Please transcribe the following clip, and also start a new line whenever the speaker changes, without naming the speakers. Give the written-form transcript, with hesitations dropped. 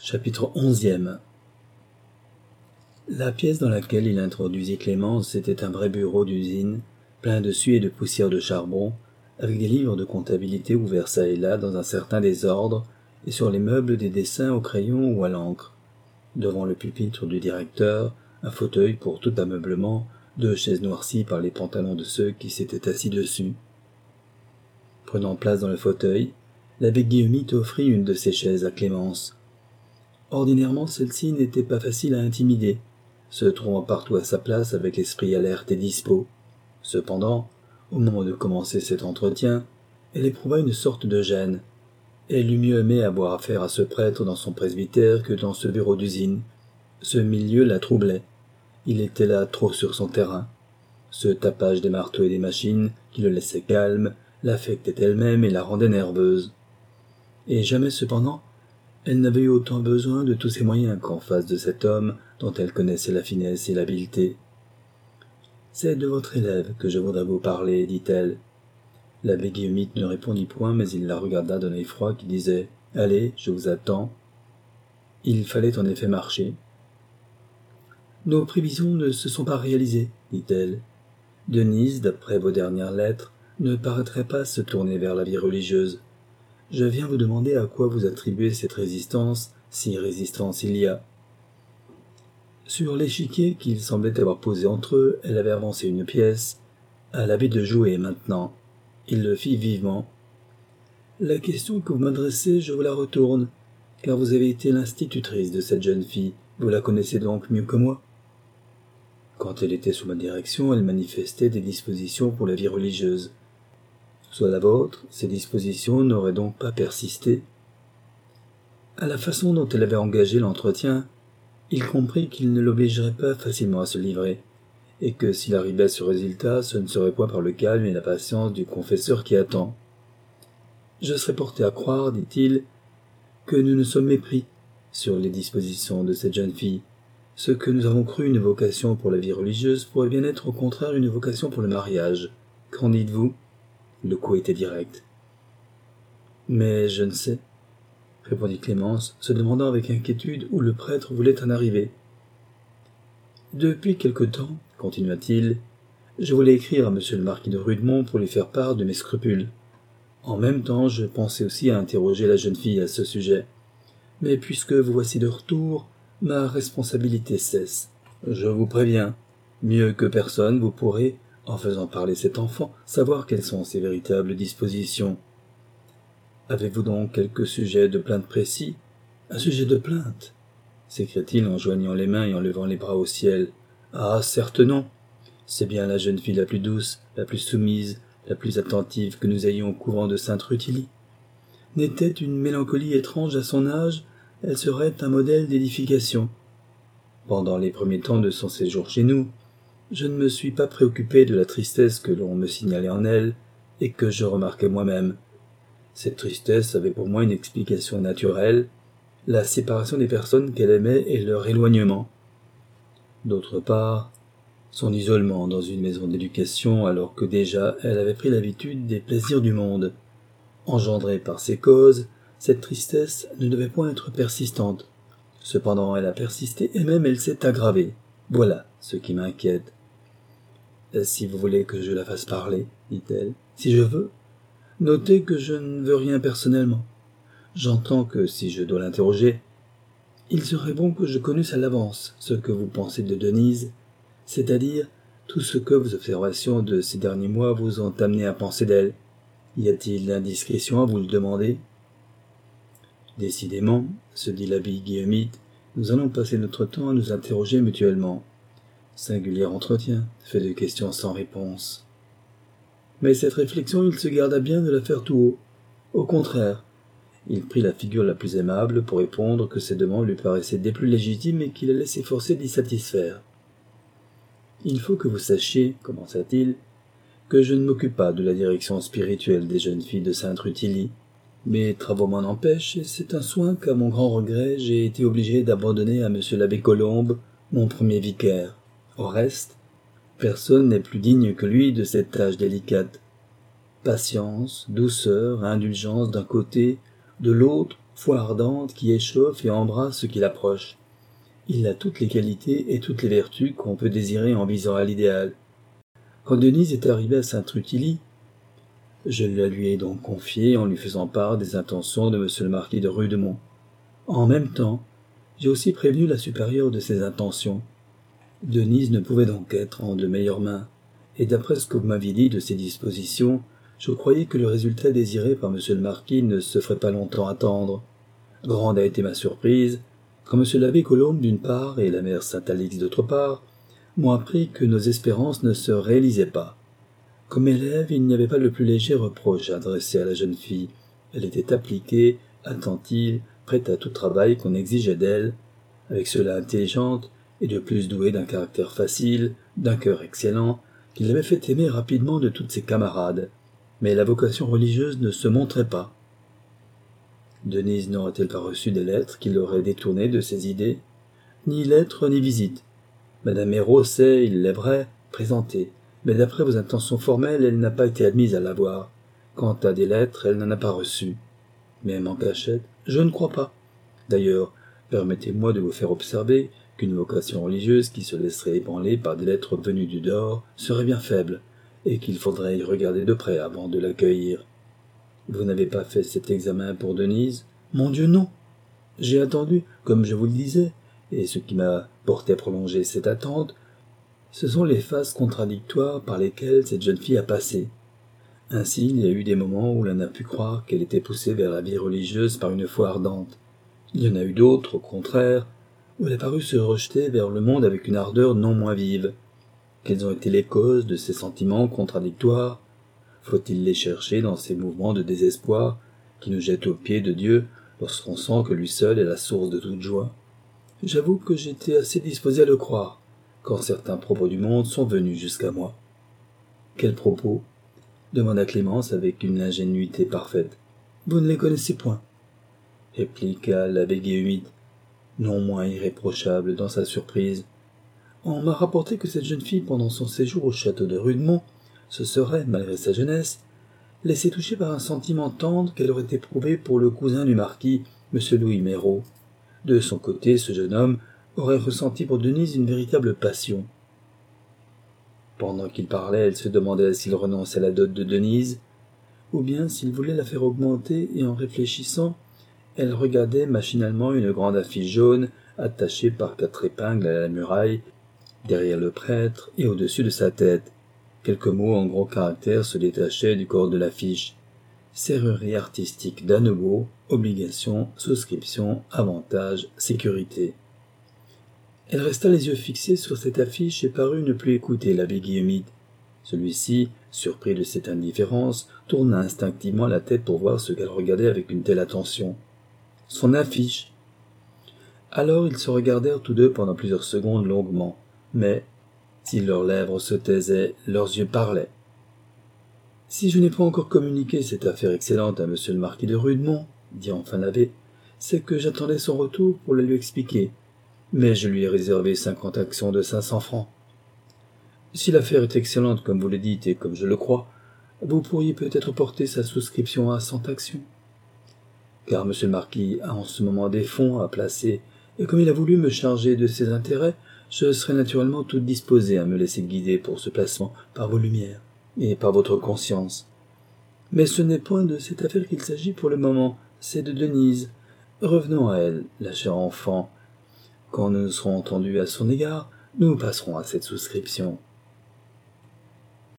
Chapitre 11e. La pièce dans laquelle il introduisit Clémence était un vrai bureau d'usine, plein de suie et de poussière de charbon, avec des livres de comptabilité ouverts çà et là dans un certain désordre, et sur les meubles des dessins au crayon ou à l'encre. Devant le pupitre du directeur, un fauteuil pour tout ameublement, 2 chaises noircies par les pantalons de ceux qui s'étaient assis dessus. Prenant place dans le fauteuil, l'abbé Guillaumy offrit une de ces chaises à Clémence. Ordinairement, celle-ci n'était pas facile à intimider, se trouvant partout à sa place avec l'esprit alerte et dispos. Cependant, au moment de commencer cet entretien, elle éprouva une sorte de gêne. Elle eût mieux aimé avoir affaire à ce prêtre dans son presbytère que dans ce bureau d'usine. Ce milieu la troublait. Il était là trop sur son terrain. Ce tapage des marteaux et des machines, qui le laissait calme, l'affectait elle-même et la rendait nerveuse. Et jamais cependant, elle n'avait eu autant besoin de tous ses moyens qu'en face de cet homme dont elle connaissait la finesse et l'habileté. « C'est de votre élève que je voudrais vous parler, dit-elle. L'abbé Guillaumy ne répondit point, mais il la regarda d'un œil froid qui disait « Allez, je vous attends ». Il fallait en effet marcher. « Nos prévisions ne se sont pas réalisées, dit-elle. Denise, d'après vos dernières lettres, ne paraîtrait pas se tourner vers la vie religieuse. Je viens vous demander à quoi vous attribuez cette résistance, si résistance il y a. » Sur l'échiquier qu'il semblait avoir posé entre eux, elle avait avancé une pièce. À l'abbé de jouer maintenant. Il le fit vivement. « La question que vous m'adressez, je vous la retourne, car vous avez été l'institutrice de cette jeune fille, vous la connaissez donc mieux que moi. Quand elle était sous ma direction, elle manifestait des dispositions pour la vie religieuse. Soit la vôtre, ces dispositions n'auraient donc pas persisté. » À la façon dont elle avait engagé l'entretien, il comprit qu'il ne l'obligerait pas facilement à se livrer, et que s'il arrivait à ce résultat, ce ne serait point par le calme et la patience du confesseur qui attend. « Je serais porté à croire, dit-il, que nous nous sommes mépris sur les dispositions de cette jeune fille. Ce que nous avons cru une vocation pour la vie religieuse pourrait bien être au contraire une vocation pour le mariage. Qu'en dites-vous » Le coup était direct. « Mais je ne sais, » répondit Clémence, se demandant avec inquiétude où le prêtre voulait en arriver. « Depuis quelque temps, continua-t-il, je voulais écrire à monsieur le marquis de Rudemont pour lui faire part de mes scrupules. En même temps, je pensais aussi à interroger la jeune fille à ce sujet. Mais puisque vous voici de retour, ma responsabilité cesse. Je vous préviens, mieux que personne, vous pourrez, en faisant parler cet enfant, savoir quelles sont ses véritables dispositions. Avez-vous donc quelque sujet de plainte précis ? » « Un sujet de plainte » s'écria-t-il en joignant les mains et en levant les bras au ciel. « Ah, certes non. C'est bien la jeune fille la plus douce, la plus soumise, la plus attentive que nous ayons au couvent de Sainte-Rutilie. N'était une mélancolie étrange à son âge, elle serait un modèle d'édification. Pendant les premiers temps de son séjour chez nous, je ne me suis pas préoccupé de la tristesse que l'on me signalait en elle et que je remarquais moi-même. Cette tristesse avait pour moi une explication naturelle, la séparation des personnes qu'elle aimait et leur éloignement. D'autre part, son isolement dans une maison d'éducation alors que déjà elle avait pris l'habitude des plaisirs du monde. Engendrée par ces causes, cette tristesse ne devait point être persistante. Cependant, elle a persisté et même elle s'est aggravée. Voilà ce qui m'inquiète. « Si vous voulez que je la fasse parler, dit-elle, si je veux, notez que je ne veux rien personnellement. J'entends que si je dois l'interroger, il serait bon que je connusse à l'avance ce que vous pensez de Denise, c'est-à-dire tout ce que vos observations de ces derniers mois vous ont amené à penser d'elle. Y a-t-il indiscrétion à vous le demander ? » « Décidément, se dit l'abbé Guillaumy, nous allons passer notre temps à nous interroger mutuellement. Singulier entretien, fait de questions sans réponse. » Mais cette réflexion, il se garda bien de la faire tout haut. Au contraire, il prit la figure la plus aimable pour répondre que ces demandes lui paraissaient des plus légitimes et qu'il allait s'efforcer d'y satisfaire. « Il faut que vous sachiez, commença-t-il, que je ne m'occupe pas de la direction spirituelle des jeunes filles de Sainte-Rutilie. Mes travaux m'en empêchent, et c'est un soin qu'à mon grand regret j'ai été obligé d'abandonner à monsieur l'abbé Colombe, mon premier vicaire. Au reste, personne n'est plus digne que lui de cette tâche délicate. Patience, douceur, indulgence d'un côté, de l'autre, foi ardente qui échauffe et embrasse ce qui l'approche. Il a toutes les qualités et toutes les vertus qu'on peut désirer en visant à l'idéal. Quand Denise est arrivée à Saint-Trutilly, je la lui ai donc confiée en lui faisant part des intentions de monsieur le marquis de Rudemont. En même temps, j'ai aussi prévenu la supérieure de ses intentions. Denise ne pouvait donc être en de meilleures mains, et d'après ce que vous m'aviez dit de ses dispositions, je croyais que le résultat désiré par monsieur le marquis ne se ferait pas longtemps attendre. Grande a été ma surprise, quand monsieur l'abbé Colombe d'une part et la mère Saint-Alix d'autre part m'ont appris que nos espérances ne se réalisaient pas. Comme élève, il n'y avait pas le plus léger reproche adressé à la jeune fille. Elle était appliquée, attentive, prête à tout travail qu'on exigeait d'elle, avec cela intelligente et de plus douée d'un caractère facile, d'un cœur excellent, qui l'avait fait aimer rapidement de toutes ses camarades. Mais la vocation religieuse ne se montrait pas. Denise n'aurait-elle pas reçu des lettres qui l'auraient détournée de ses idées? Ni lettres ni visites. Madame Hérault s'est, il est vrai, présentée, mais d'après vos intentions formelles, elle n'a pas été admise à la voir. Quant à des lettres, elle n'en a pas reçu. Même en cachette, je ne crois pas. D'ailleurs, permettez-moi de vous faire observer qu'une vocation religieuse qui se laisserait ébranler par des lettres venues du dehors serait bien faible, et qu'il faudrait y regarder de près avant de l'accueillir. Vous n'avez pas fait cet examen pour Denise? Mon Dieu, non. J'ai attendu, comme je vous le disais, et ce qui m'a porté à prolonger cette attente, ce sont les phases contradictoires par lesquelles cette jeune fille a passé. Ainsi, il y a eu des moments où l'on a pu croire qu'elle était poussée vers la vie religieuse par une foi ardente. Il y en a eu d'autres, au contraire, où elle a paru se rejeter vers le monde avec une ardeur non moins vive. Quelles ont été les causes de ces sentiments contradictoires? Faut-il les chercher dans ces mouvements de désespoir qui nous jettent aux pieds de Dieu lorsqu'on sent que lui seul est la source de toute joie? J'avoue que j'étais assez disposé à le croire, quand certains propos du monde sont venus jusqu'à moi. Quels propos? Demanda Clémence avec une ingénuité parfaite. Vous ne les connaissez point, répliqua l'abbé Guéhumide, non moins irréprochable dans sa surprise. On m'a rapporté que cette jeune fille, pendant son séjour au château de Rudemont, se serait, malgré sa jeunesse, laissée toucher par un sentiment tendre qu'elle aurait éprouvé pour le cousin du marquis, M. Louis Mérault. De son côté, ce jeune homme aurait ressenti pour Denise une véritable passion. Pendant qu'il parlait, elle se demandait s'il renonçait à la dot de Denise, ou bien s'il voulait la faire augmenter, et en réfléchissant, elle regardait machinalement une grande affiche jaune attachée par 4 épingles à la muraille, derrière le prêtre et au-dessus de sa tête. Quelques mots en gros caractères se détachaient du corps de l'affiche. Serrurerie artistique d'Annebault, obligation, souscription, avantage, sécurité. Elle resta les yeux fixés sur cette affiche et parut ne plus écouter l'abbé Guéhumide. Celui-ci, surpris de cette indifférence, tourna instinctivement la tête pour voir ce qu'elle regardait avec une telle attention. Son affiche. Alors ils se regardèrent tous deux pendant plusieurs secondes longuement, mais, si leurs lèvres se taisaient, leurs yeux parlaient. « Si je n'ai pas encore communiqué cette affaire excellente à monsieur le marquis de Rudemont, dit enfin l'abbé, c'est que j'attendais son retour pour la lui expliquer, mais je lui ai réservé 50 actions de 500 francs. Si l'affaire est excellente comme vous le dites et comme je le crois, vous pourriez peut-être porter sa souscription à 100 actions. Car monsieur le marquis a en ce moment des fonds à placer, et comme il a voulu me charger de ses intérêts, je serai naturellement tout disposé à me laisser guider pour ce placement par vos lumières et par votre conscience. Mais ce n'est point de cette affaire qu'il s'agit pour le moment, c'est de Denise. Revenons à elle, la chère enfant. Quand nous serons entendus à son égard, nous passerons à cette souscription.